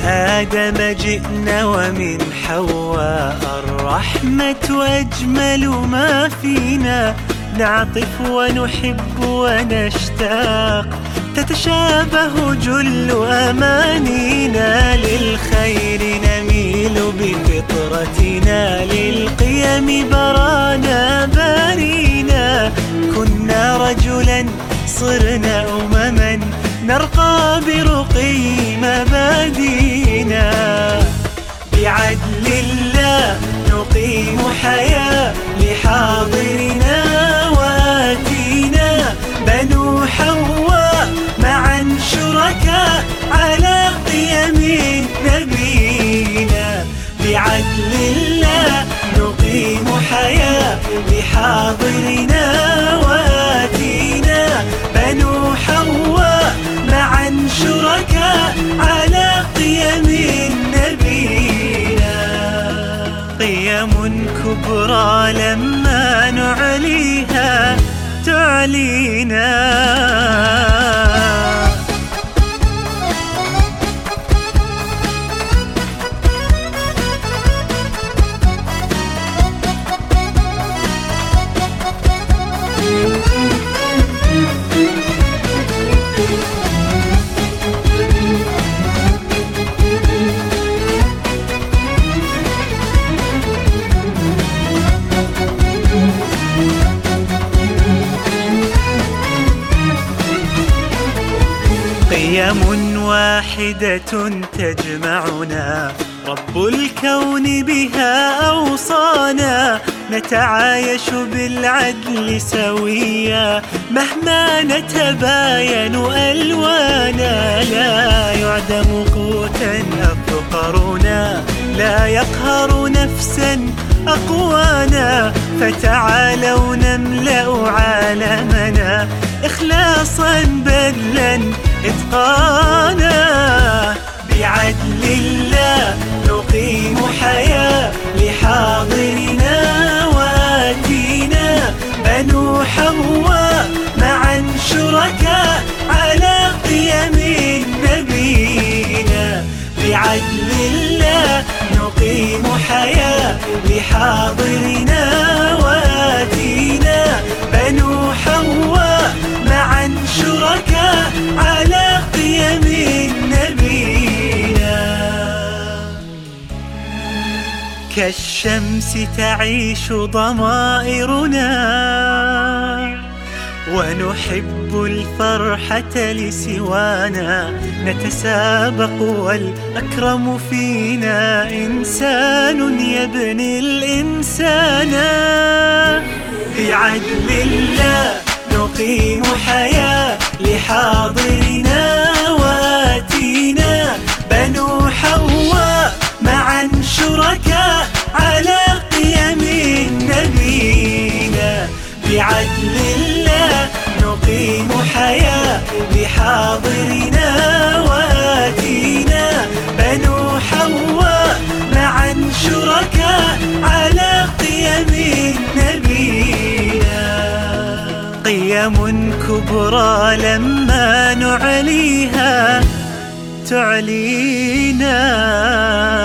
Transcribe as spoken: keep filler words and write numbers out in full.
آدم جئنا ومن حواء الرحمة أجمل ما فينا، نعطف ونحب ونشتاق، تتشابه جل أمانينا، للخير نميل بفطرتنا، للقيم برانا بارينا، كنا رجلا صرنا أمما، نرقى برقي مبادينا، بعدل الله نقيم حياة لحاضرنا وآتينا، بنو حواء معا شركاء على قيم نبينا، بعدل الله نقيم حياة لحاضرنا وآتينا، بنو حواء معا شركاء على قيم نبينا، قيم كبرى لما نعليها تعلينا. قيم واحدة تجمعنا، رب الكون بها أوصانا، نتعايش بالعدل سويا مهما نتباين ألوانا، لا يعدم قوتا أفقرنا، لا يقهر نفسا أقوانا، فتعالوا نملأ عالمنا إخلاصا بذلا إتقانا، بعدل الله نقيم حياة لحاضرنا وآتينا، بنو حواء معا شركاء على قيم نبينا، بعدل الله نقيم حياة لحاضرنا وآتينا، بنو حواء معا شركاء على قيم نبينا، كالشمس تعيش ضمائرنا، ونحب الفرحة لسوانا، نتسابق والأكرم فينا إنسان يبني الإنسان، بعدل الله نقيم حياة لحاضرنا وآتينا، بنو حواء معا شركاء على قيم نبينا، بعدل الله نقيم حياة لحاضرنا وآتينا، بنو حواء معا شركاء على قيم نبينا، قيم كبرى لما نعليها تعلينا.